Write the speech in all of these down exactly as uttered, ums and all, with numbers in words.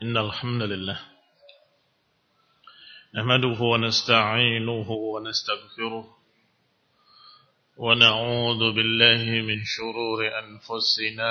إن الحمد لله نحمده ونستعينه ونستغفره ونعوذ بالله من شرور أنفسنا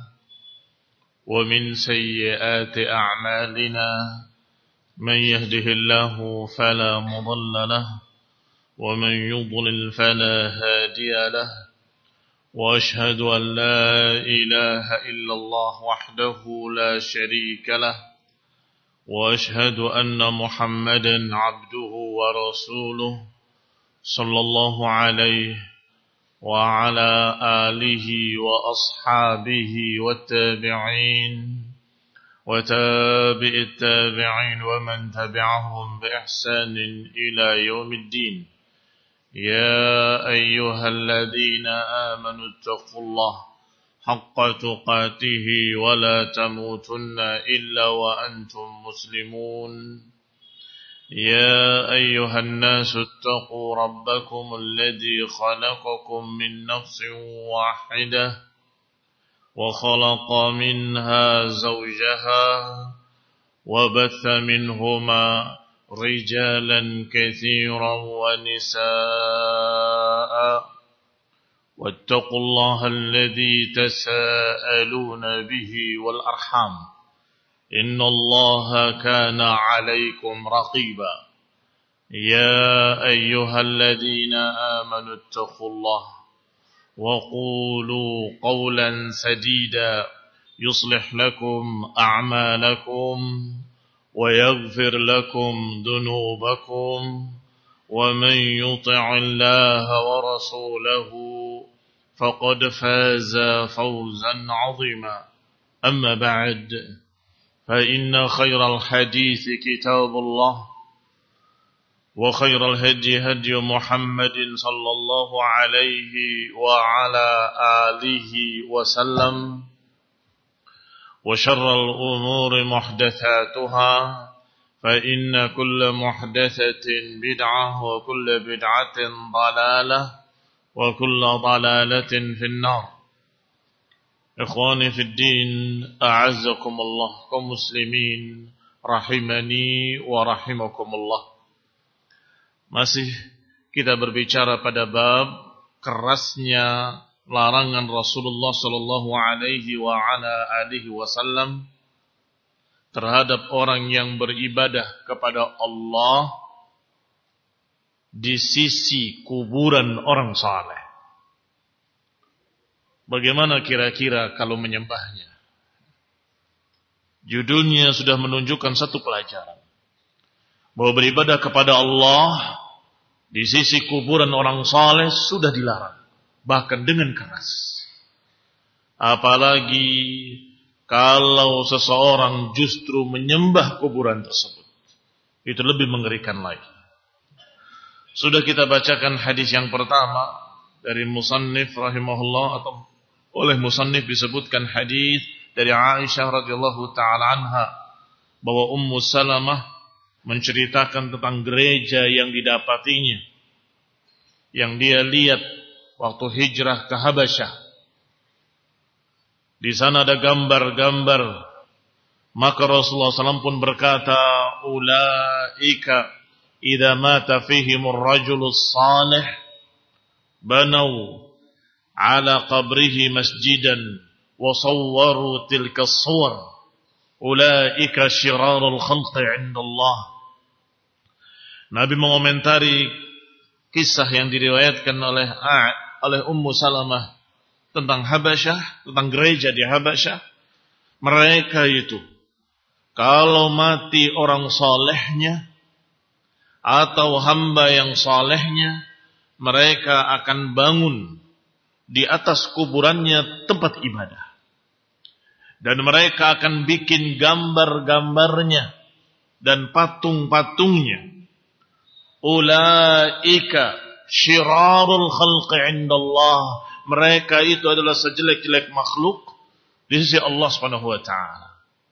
ومن سيئات أعمالنا من يهده الله فلا مضل له ومن يضلل فلا هادي له وأشهد أن لا إله إلا الله وحده لا شريك له وأشهد أن محمدا عبده ورسوله صلى الله عليه وعلى آله وأصحابه والتابعين وتابع التابعين ومن تبعهم بإحسان إلى يوم الدين. يا أيها الذين آمنوا اتقوا الله حق تقاته ولا تموتن إلا وأنتم مسلمون. يا أيها الناس اتقوا ربكم الذي خلقكم من نفس واحدة وخلق منها زوجها وبث منهما رجالا كثيرا ونساء واتقوا الله الذي تساءلون به والأرحام إن الله كان عليكم رقيبا. يا أيها الذين آمنوا اتقوا الله وقولوا قولا سديدا يصلح لكم أعمالكم ويغفر لكم ذنوبكم ومن يطع الله ورسوله فقد فاز فوزا عظيما. أما بعد فإن خير الحديث كتاب الله وخير الهدي هدي محمد صلى الله عليه وعلى آله وسلم وشر الأمور محدثاتها فإن كل محدثة بدعة وكل بدعة ضلالة وكل ضلالة في النار. إخواني في الدين أعزكم الله kaum muslimin rahimani wa rahimakumullah. Masih kita berbicara pada bab kerasnya larangan Rasulullah sallallahu alaihi wa ala alihi wasallam terhadap orang yang beribadah kepada Allah di sisi kuburan orang saleh. Bagaimana kira-kira kalau menyembahnya? Judulnya sudah menunjukkan satu pelajaran, bahwa beribadah kepada Allah di sisi kuburan orang saleh sudah dilarang, bahkan dengan keras. Apalagi kalau seseorang justru menyembah kuburan tersebut, itu lebih mengerikan lagi. Sudah kita bacakan hadis yang pertama dari musannif rahimahullah, atau oleh musannif disebutkan hadis dari Aisyah radhiyallahu taala anha, bahwa Ummu Salamah menceritakan tentang gereja yang didapatinya, yang dia lihat waktu hijrah ke Habasyah. Di sana ada gambar-gambar. Maka Rasulullah sallallahu alaihi wasallam pun berkata, "Ulaika idza mata fihimur rajulus salih banau ala qabrihi masjidan wa sawwaru tilka as-suwar. Ulaika syirarul khalqi 'inda Allah." Nabi mengomentari kisah yang diriwayatkan oleh oleh Ummu Salamah tentang Habasyah, tentang gereja di Habasyah. Mereka itu kalau mati orang salehnya atau hamba yang salehnya, mereka akan bangun di atas kuburannya tempat ibadah, dan mereka akan bikin gambar-gambarnya dan patung-patungnya. Ulaika syirarul khalqi 'indallah. Mereka itu adalah sejelek-jelek makhluk di sisi Allah Subhanahu wa taala.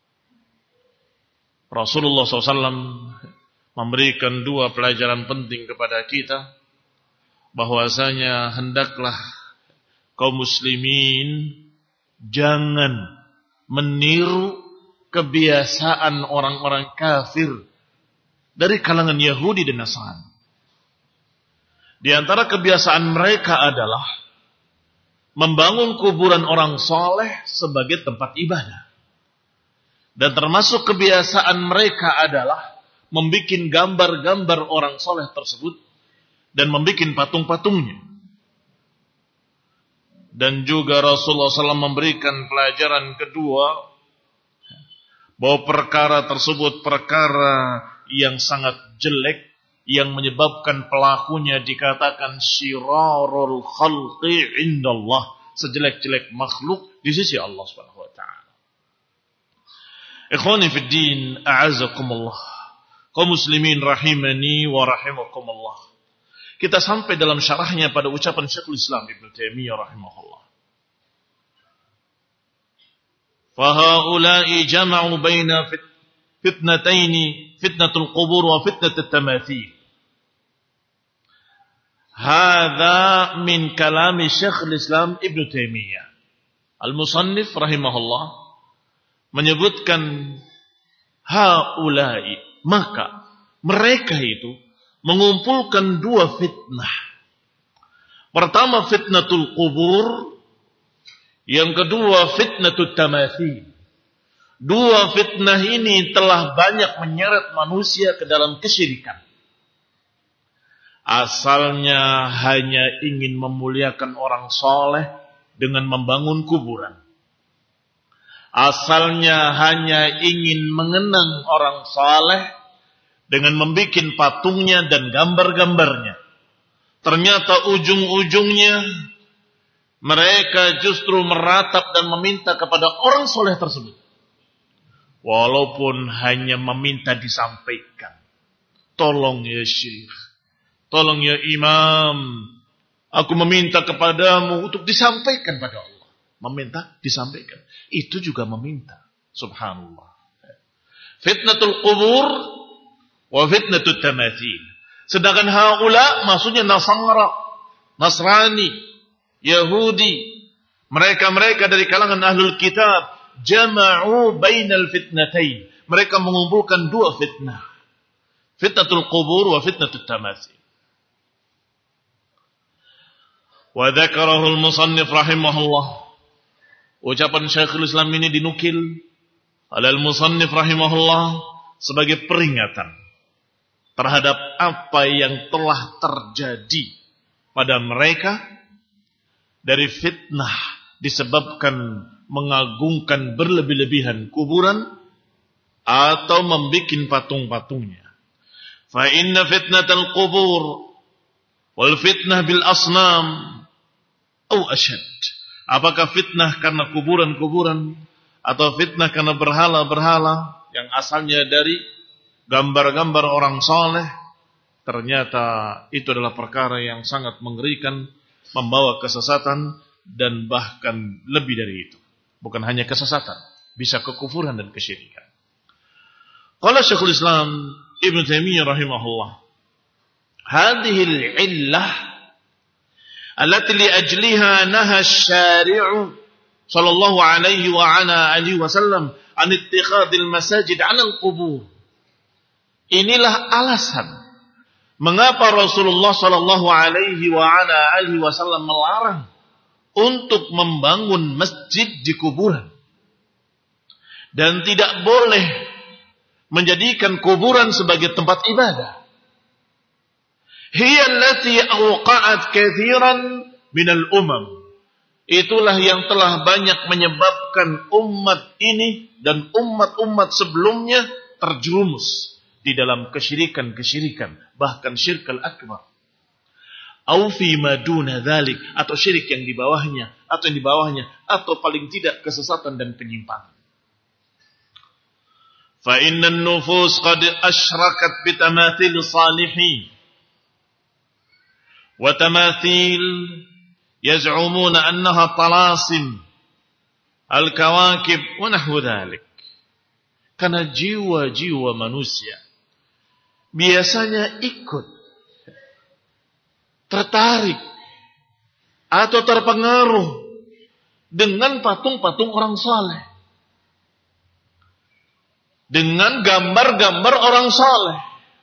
Rasulullah sallallahu alaihi wasallam memberikan dua pelajaran penting kepada kita, bahwasanya hendaklah kaum muslimin jangan meniru kebiasaan orang-orang kafir dari kalangan Yahudi dan Nasrani. Di antara kebiasaan mereka adalah membangun kuburan orang soleh sebagai tempat ibadah. Dan termasuk kebiasaan mereka adalah membuat gambar-gambar orang soleh tersebut dan membuat patung-patungnya. Dan juga Rasulullah shallallahu alaihi wasallam memberikan pelajaran kedua bahwa perkara tersebut perkara yang sangat jelek, yang menyebabkan pelakunya dikatakan syirarul khalqi indallah, sejelek-jelek makhluk di sisi Allah Subhanahu wa taala. Ikhwani fid din, a'azzakumullah. Kaum muslimin rahimani wa rahimakumullah. Kita sampai dalam syarahnya pada ucapan Syekhul Islam Ibnu Taimiyah rahimahullah. Fahaula'i jama'u baina fitnataini, fitnatul qubur wa fitnatul tamathil. Hadza min kalami Syekhul Islam Ibnu Taimiyah. Al-Musannif rahimahullah menyebutkan haula'i, maka mereka itu mengumpulkan dua fitnah. Pertama fitnatul qubur, yang kedua fitnatul tamathil. Dua fitnah ini telah banyak menyeret manusia ke dalam kesyirikan. Asalnya hanya ingin memuliakan orang soleh dengan membangun kuburan. Asalnya hanya ingin mengenang orang soleh dengan membuat patungnya dan gambar-gambarnya. Ternyata ujung-ujungnya mereka justru meratap dan meminta kepada orang soleh tersebut. Walaupun hanya meminta disampaikan. Tolong ya Syekh, tolong ya Imam, aku meminta kepadamu untuk disampaikan pada Allah. Meminta disampaikan. Itu juga meminta. Subhanallah. Fitnatul qubur wa fitnatut tamathil. Sedangkan haula maksudnya Nasara, Nasrani, Yahudi. Mereka-mereka dari kalangan ahlul kitab jama'u bainal fitnatain. Mereka mengumpulkan dua fitnah. Fitnatul qubur wa fitnatut tamathil. Wa dzakarahu al-musannif rahimahullah. Ucapan Syekhul Islam ini dinukil oleh al-musannif rahimahullah sebagai peringatan terhadap apa yang telah terjadi pada mereka dari fitnah disebabkan mengagungkan berlebih-lebihan kuburan atau membuat patung-patungnya. Fa inna fitnatal qubur wal fitnah bil asnam au asyad. Apakah fitnah karena kuburan-kuburan atau fitnah karena berhala-berhala yang asalnya dari gambar-gambar orang soleh, ternyata itu adalah perkara yang sangat mengerikan, membawa kesesatan dan bahkan lebih dari itu. Bukan hanya kesesatan, bisa kekufuran dan kesyirikan. Qala Syekhul Islam Ibnu Taimiyah rahimahullah, hadhil illah allati li ajliha naha asy-syari'u sallallahu alaihi wa ala alihi wasallam an ittikhadil masajid 'ala al-qubur. Inilah alasan mengapa Rasulullah sallallahu alaihi wa ala alihi wasallam melarang untuk membangun masjid di kuburan dan tidak boleh menjadikan kuburan sebagai tempat ibadah. Hiya allati awqa'at katsiran minal umam. Itulah yang telah banyak menyebabkan umat ini dan umat-umat sebelumnya terjerumus di dalam kesyirikan-kesyirikan, bahkan syirkal akbar. Au fi ma duna dzalik, atau syirik yang di bawahnya, atau yang di bawahnya, atau paling tidak kesesatan dan penyimpangan. Fa innan nufus qad asyrakat bi tamathil salihin. وتماثيل يزعمون أنها طلاسم الكواكب ونحو ذلك. Karena jiwa-jiwa manusia biasanya ikut tertarik atau terpengaruh dengan patung-patung orang saleh. dengan gambar-gambar orang saleh.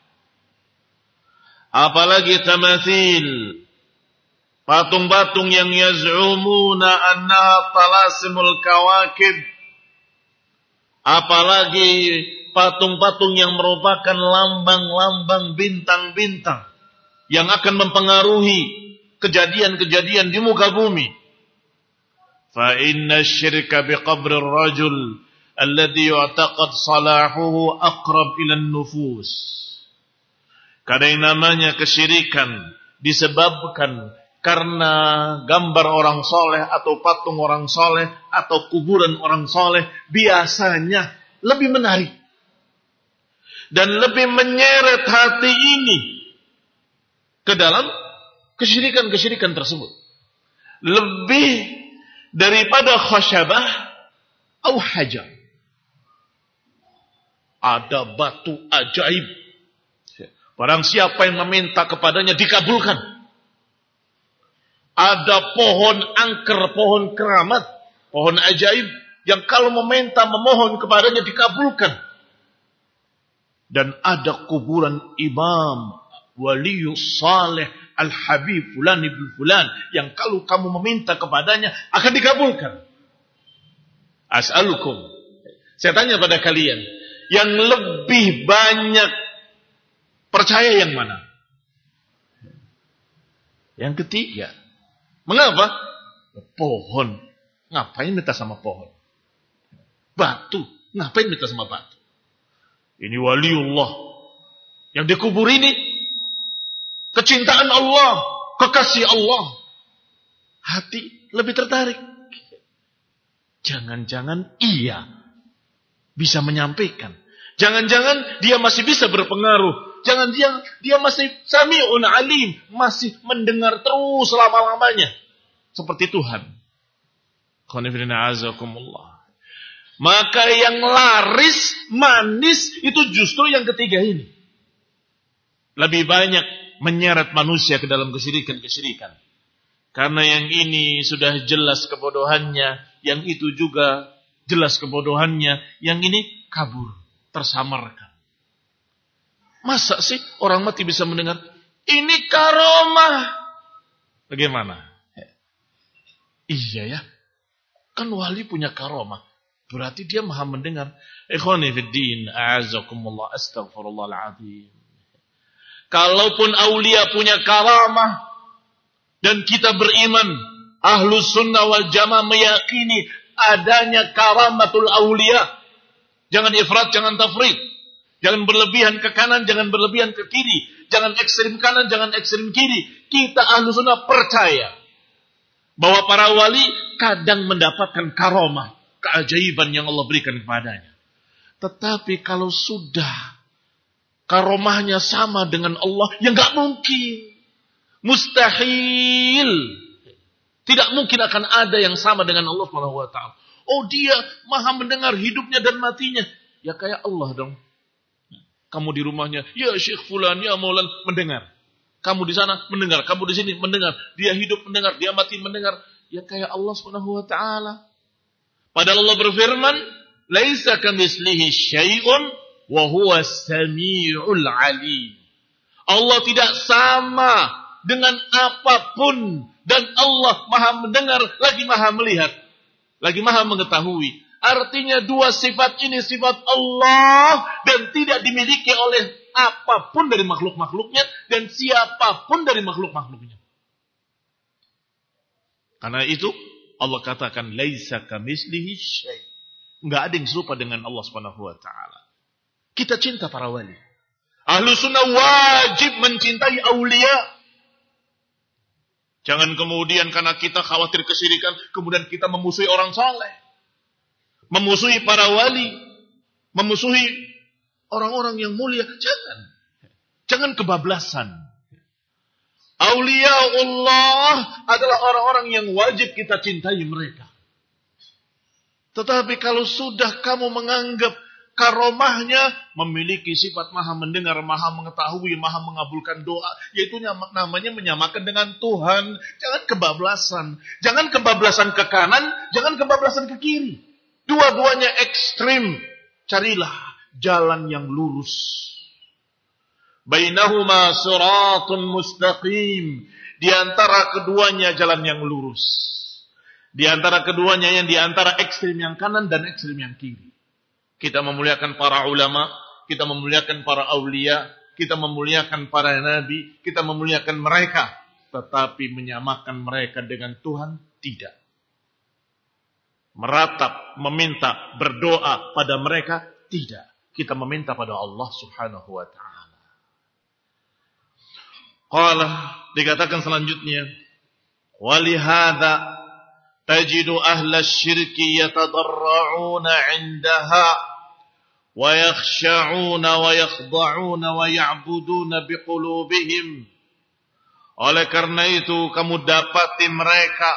Apalagi tamathil, patung-patung yang yaz'umuna annaha talasimul kawakib. Apalagi patung-patung yang merupakan lambang-lambang bintang-bintang yang akan mempengaruhi kejadian-kejadian di muka bumi. Fa inna syirka biqabri ar-rajul alladhi yu'taqad salahuhu aqrab ila an-nufus. Karena yang namanya kesyirikan disebabkan karena gambar orang soleh atau patung orang soleh atau kuburan orang soleh biasanya lebih menarik dan lebih menyeret hati ini ke dalam kesyirikan-kesyirikan tersebut. Lebih daripada khasyabah atau hajar. Ada batu ajaib. Barang siapa yang meminta kepadanya dikabulkan. Ada pohon angker, pohon keramat, pohon ajaib yang kalau meminta memohon kepadanya dikabulkan. Dan ada kuburan imam waliyus saleh al-habib fulan ibn fulan yang kalau kamu meminta kepadanya akan dikabulkan. As'alukum, saya tanya pada kalian, yang lebih banyak percaya yang mana? Yang ketiga. Mengapa? Pohon. Ngapain minta sama pohon? Batu. Ngapain minta sama batu? Ini waliullah. Yang dikubur ini kecintaan Allah, kekasih Allah. Hati lebih tertarik. Jangan-jangan ia bisa menyampaikan. Jangan-jangan dia masih bisa berpengaruh. Jangan dia dia masih sami'un alim, masih mendengar terus selama-lamanya seperti Tuhan. Maka yang laris, manis itu justru yang ketiga ini. Lebih banyak menyeret manusia ke dalam kesyirikan-kesyirikan. Karena yang ini sudah jelas kebodohannya, yang itu juga jelas kebodohannya, yang ini kabur, tersamarkan. Masa sih orang mati bisa mendengar? Ini karomah. Bagaimana? Iya ya. Kan wali punya karomah. Berarti dia maha mendengar. Ikhwani fiddin, a'azakumullah, astaghfirullahaladzim. Kalaupun aulia punya karamah dan kita beriman, ahlus sunnah wal jamaah meyakini adanya karamatul aulia. Jangan ifrat, jangan tafrid. Jangan berlebihan ke kanan, jangan berlebihan ke kiri. Jangan ekstrim kanan, jangan ekstrim kiri. Kita ahlu sunnah percaya bahwa para wali kadang mendapatkan karomah, keajaiban yang Allah berikan kepadanya. Tetapi kalau sudah karomahnya sama dengan Allah, ya nggak mungkin. Mustahil. Tidak mungkin akan ada yang sama dengan Allah subhanahu wa taala. Oh, dia maha mendengar hidupnya dan matinya. Ya kayak Allah dong. Kamu di rumahnya, ya Syekh Fulan, ya Maulan, mendengar. Kamu di sana mendengar, kamu di sini mendengar. Dia hidup mendengar, dia mati mendengar. Ya kayak Allah subhanahu wa ta'ala. Padahal Allah berfirman, laisa kamitslihi syai'un wa huwa samiul alim. Allah tidak sama dengan apapun. Dan Allah maha mendengar, lagi maha melihat. Lagi maha mengetahui. Artinya dua sifat ini sifat Allah dan tidak dimiliki oleh apapun dari makhluk-makhluknya dan siapapun dari makhluk-makhluknya. Karena itu Allah katakan laisa kamitslihi syai'. Enggak ada yang serupa dengan Allah Subhanahu wa taala. Kita cinta para wali. Ahlus sunnah wajib mencintai aulia. Jangan kemudian karena kita khawatir kesyirikan kemudian kita memusuhi orang saleh. Memusuhi para wali, memusuhi orang-orang yang mulia. Jangan. Jangan kebablasan. Aulia Allah adalah orang-orang yang wajib kita cintai mereka. Tetapi kalau sudah kamu menganggap karomahnya memiliki sifat maha mendengar, maha mengetahui, maha mengabulkan doa, yaitu namanya menyamakan dengan Tuhan. Jangan kebablasan. Jangan kebablasan ke kanan, jangan kebablasan ke kiri. Dua-duanya ekstrim. Carilah jalan yang lurus. Bainahuma siratun mustaqim. Di antara keduanya jalan yang lurus. Di antara keduanya yang di antara ekstrem yang kanan dan ekstrem yang kiri. Kita memuliakan para ulama, kita memuliakan para aulia, kita memuliakan para nabi, kita memuliakan mereka, tetapi menyamakan mereka dengan Tuhan tidak. Meratap, meminta, berdoa pada mereka tidak. Kita meminta pada Allah Subhanahu wa taala. Qala, dikatakan selanjutnya, walihada tajidu ahla syirki yatadarra'una 'indaha wa yakhsha'una wa yakhda'una wa ya'buduna biqulubihim. Oleh karena itu kamu dapati mereka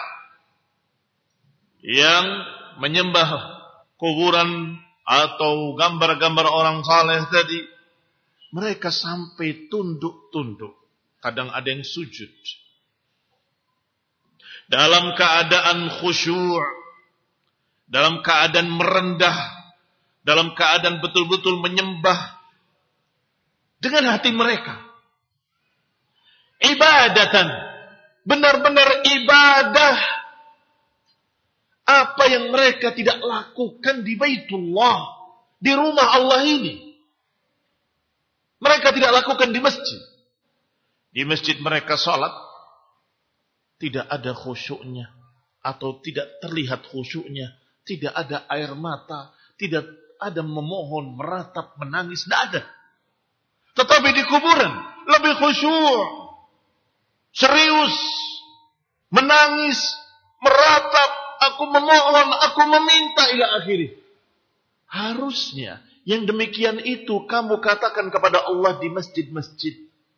yang menyembah kuburan atau gambar-gambar orang saleh tadi, mereka sampai tunduk-tunduk. Kadang ada yang sujud. Dalam keadaan khusyuk. Dalam keadaan merendah. Dalam keadaan betul-betul menyembah. Dengan hati mereka. Ibadatan. Benar-benar ibadah. Apa yang mereka tidak lakukan di Baitullah. Di rumah Allah ini. Mereka tidak lakukan di masjid. Di masjid mereka salat, tidak ada khusyuknya, atau tidak terlihat khusyuknya, tidak ada air mata, tidak ada memohon, meratap, menangis, tidak ada. Tetapi di kuburan, lebih khusyuk, serius, menangis, meratap, aku memohon, aku meminta, ila akhiri. Harusnya, yang demikian itu kamu katakan kepada Allah di masjid-masjid.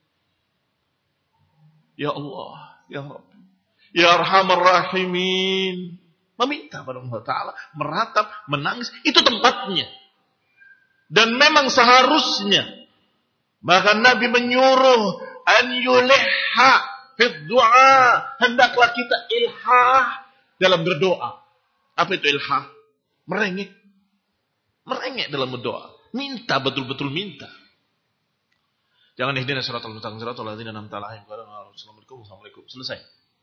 Ya Allah, Ya Rabbi, Ya Arhamar Rahimin. Meminta pada Allah Ta'ala, meratap, menangis, itu tempatnya. Dan memang seharusnya. Bahkan Nabi menyuruh, an yulihha fid du'a. Hendaklah kita ilhah dalam berdoa. Apa itu ilhah? Merengek. Merengek dalam berdoa. Minta, betul-betul minta. Jangan ihdinas siratal mustaqim siratal ladzina an'amta 'alaihim ghairil maghdubi 'alaihim. Selesai.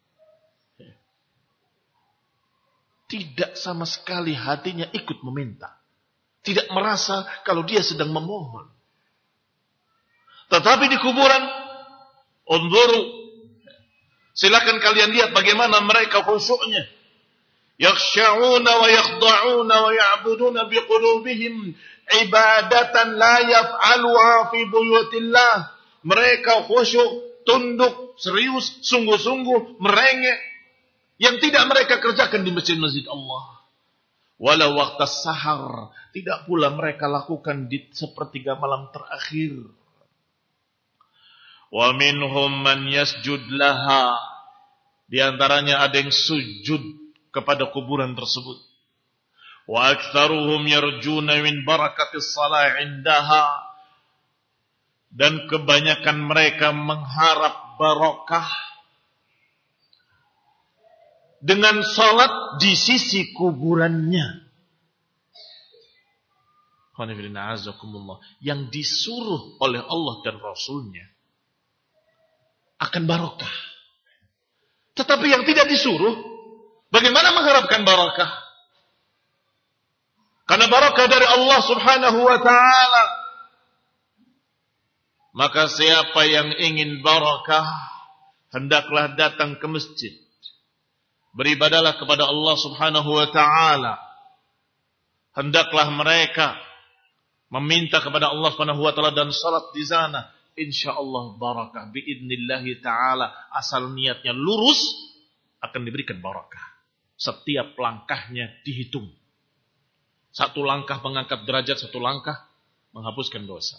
Tidak sama sekali hatinya ikut meminta. Tidak merasa kalau dia sedang memohon. Tetapi di kuburan, unzuru. Silakan kalian lihat bagaimana mereka khusyuknya. Yakhsha'una wa yakhda'una wa ya'buduna biqulubihim. Ibadatan la yaf'aluha fi buyutillah. Mereka khusyuk, tunduk, serius, sungguh-sungguh, merengek. Yang tidak mereka kerjakan di masjid-masjid Allah. Walau waktu sahar. Tidak pula mereka lakukan di sepertiga malam terakhir. Wa minhum man yasjud laha. Di antaranya ada yang sujud kepada kuburan tersebut. Wa aktsaruhum yarjuna min barakatis shalah indaha. Dan kebanyakan mereka mengharap barokah dengan salat di sisi kuburannya. Yang disuruh oleh Allah dan Rasulnya akan barokah. Tetapi yang tidak disuruh, bagaimana mengharapkan barokah? Karena barakah dari Allah Subhanahu wa ta'ala. Maka siapa yang ingin barakah, hendaklah datang ke masjid. Beribadalah kepada Allah Subhanahu wa ta'ala. Hendaklah mereka meminta kepada Allah Subhanahu wa ta'ala dan salat di sana. Insyaallah barakah biidnillahi ta'ala. Asal niatnya lurus, akan diberikan barakah. Setiap langkahnya dihitung. Satu langkah mengangkat derajat, satu langkah menghapuskan dosa.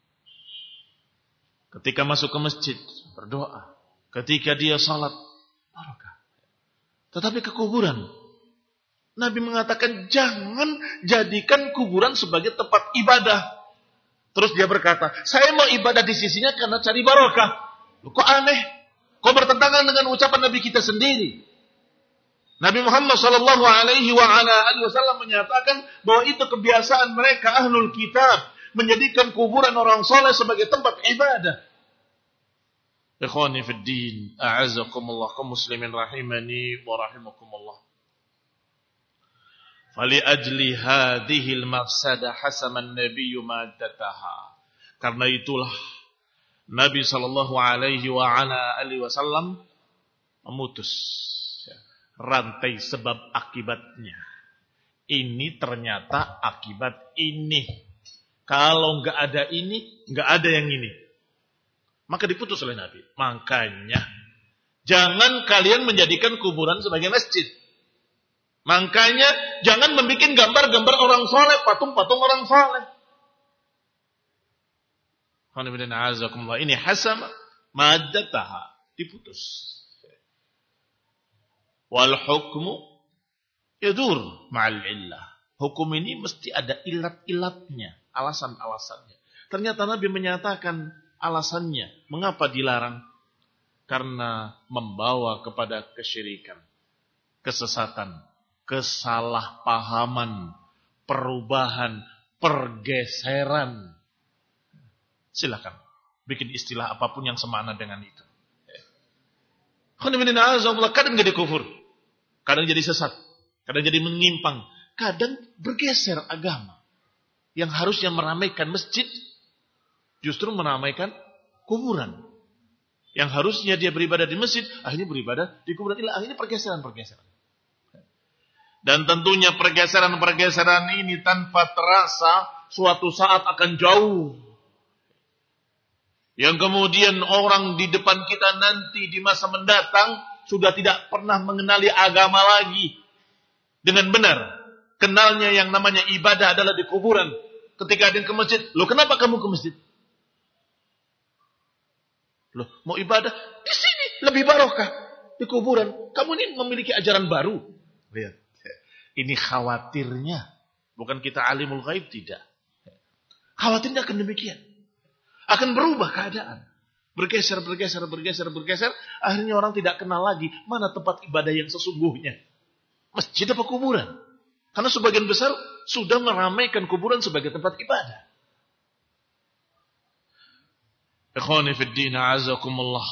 Ketika masuk ke masjid, berdoa. Ketika dia salat, barakah. Tetapi ke kuburan, Nabi mengatakan jangan jadikan kuburan sebagai tempat ibadah. Terus dia berkata, saya mau ibadah di sisinya karena cari barakah. Loh, kok aneh? Kok bertentangan dengan ucapan Nabi kita sendiri? Nabi Muhammad sallallahu alaihi wa ala alihi wasallam menyatakan bahwa itu kebiasaan mereka ahlul kitab. menjadikan kuburan orang soleh sebagai tempat ibadah. Ikhwani fid din, a'azzakumullah, kaum muslimin rahimani wa rahimakumullah. Fali ajli hadhil mafsada hasaman nabiyyu maddataha. Karena itulah Nabi sallallahu alaihi wa ala alihi wasallam memutus rantai sebab akibatnya. Ini ternyata akibat ini. Kalau enggak ada ini, enggak ada yang ini. Maka diputus oleh Nabi. Makanya jangan kalian menjadikan kuburan sebagai masjid. Makanya jangan membuat gambar-gambar orang soleh, patung-patung orang soleh. Ini hasam maddataha, diputus. Wal hukmu yadur ma'al illah. Hukum ini mesti ada ilat-ilatnya, alasan-alasannya. Ternyata Nabi menyatakan alasannya, mengapa dilarang? Karena membawa kepada kesyirikan, kesesatan, kesalahpahaman, perubahan, pergeseran. Silakan bikin istilah apapun yang semakna dengan itu. Kadang jadi kufur, kadang jadi sesat, kadang jadi menyimpang, kadang bergeser agama. Yang harusnya meramaikan masjid justru meramaikan kuburan. Yang harusnya dia beribadah di masjid, akhirnya beribadah di kuburan. Ini pergeseran-pergeseran. Dan tentunya pergeseran-pergeseran ini tanpa terasa suatu saat akan jauh. Yang kemudian orang di depan kita nanti di masa mendatang sudah tidak pernah mengenali agama lagi dengan benar. Kenalnya yang namanya ibadah adalah di kuburan. Ketika ada yang ke masjid, loh kenapa kamu ke masjid? Loh, mau ibadah di sini lebih barokah di kuburan. Kamu ini memiliki ajaran baru. Lihat, ini khawatirnya, bukan kita alimul ghaib, tidak. Khawatirnya akan demikian, akan berubah keadaan, bergeser, bergeser, bergeser, bergeser. Akhirnya orang tidak kenal lagi mana tempat ibadah yang sesungguhnya, masjid apa kuburan. Karena sebagian besar sudah meramaikan kuburan sebagai tempat ibadah. Ikhwani fid din, a'azakumullah.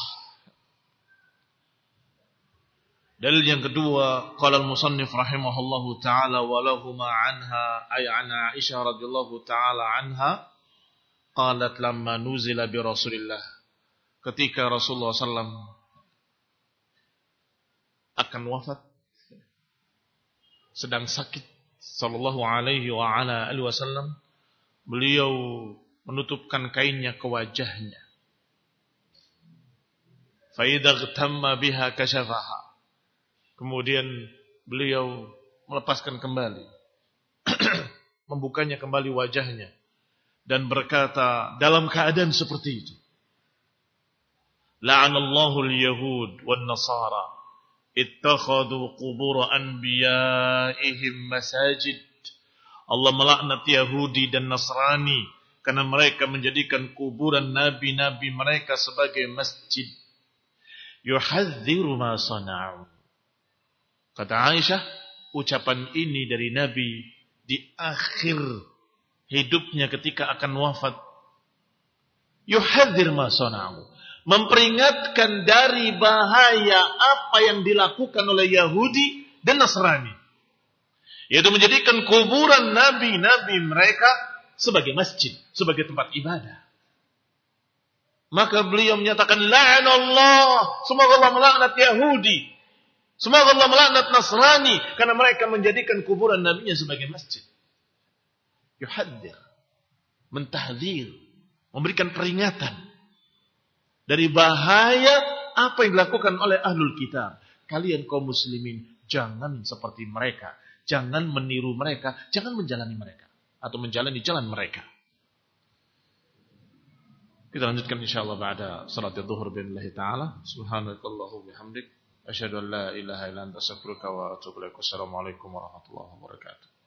Dalil yang kedua, qala al-musannif rahimahullahu ta'ala wa lahuma anha ay an Aisyah radhiyallahu ta'ala anha qalat lamma nuzila bi Rasulillah. Ketika Rasulullah sallallahu alaihi wasallam akan wafat, sedang sakit sallallahu alaihi wa ala alihi wasallam, beliau menutupkan kainnya ke wajahnya. Faidah tamma biha kashafaha. Kemudian beliau melepaskan kembali, membukanya kembali wajahnya dan berkata dalam keadaan seperti itu, la'anallahu al-yahud wan nasara ittakhadhu qubur anbiya'ihim masajid. Allah melaknat Yahudi dan Nasrani karena mereka menjadikan kuburan nabi-nabi mereka sebagai masjid. Yuhadziru ma sana'u. Kata Aisyah, ucapan ini dari Nabi di akhir hidupnya ketika akan wafat. Yuhadzir ma sana'u, memperingatkan dari bahaya apa yang dilakukan oleh Yahudi dan Nasrani, yaitu menjadikan kuburan nabi-nabi mereka sebagai masjid, sebagai tempat ibadah. Maka beliau menyatakan la'anallah, semoga Allah melaknat Yahudi, semoga Allah melaknat Nasrani karena mereka menjadikan kuburan nabinya sebagai masjid. Yuhadzir, mentahdzir, memberikan peringatan dari bahaya apa yang dilakukan oleh ahlul kitab. Kalian kaum muslimin jangan seperti mereka, jangan meniru mereka, jangan menjalani mereka atau menjalani jalan mereka. Kita lanjutkan insyaallah ba'da salat zuhur billahi taala. Subhanakallahu bihamdik asyhadu an la ilaha illa anta astaghfiruka wa atubu ilaik. Wassalamualaikum warahmatullahi wabarakatuh.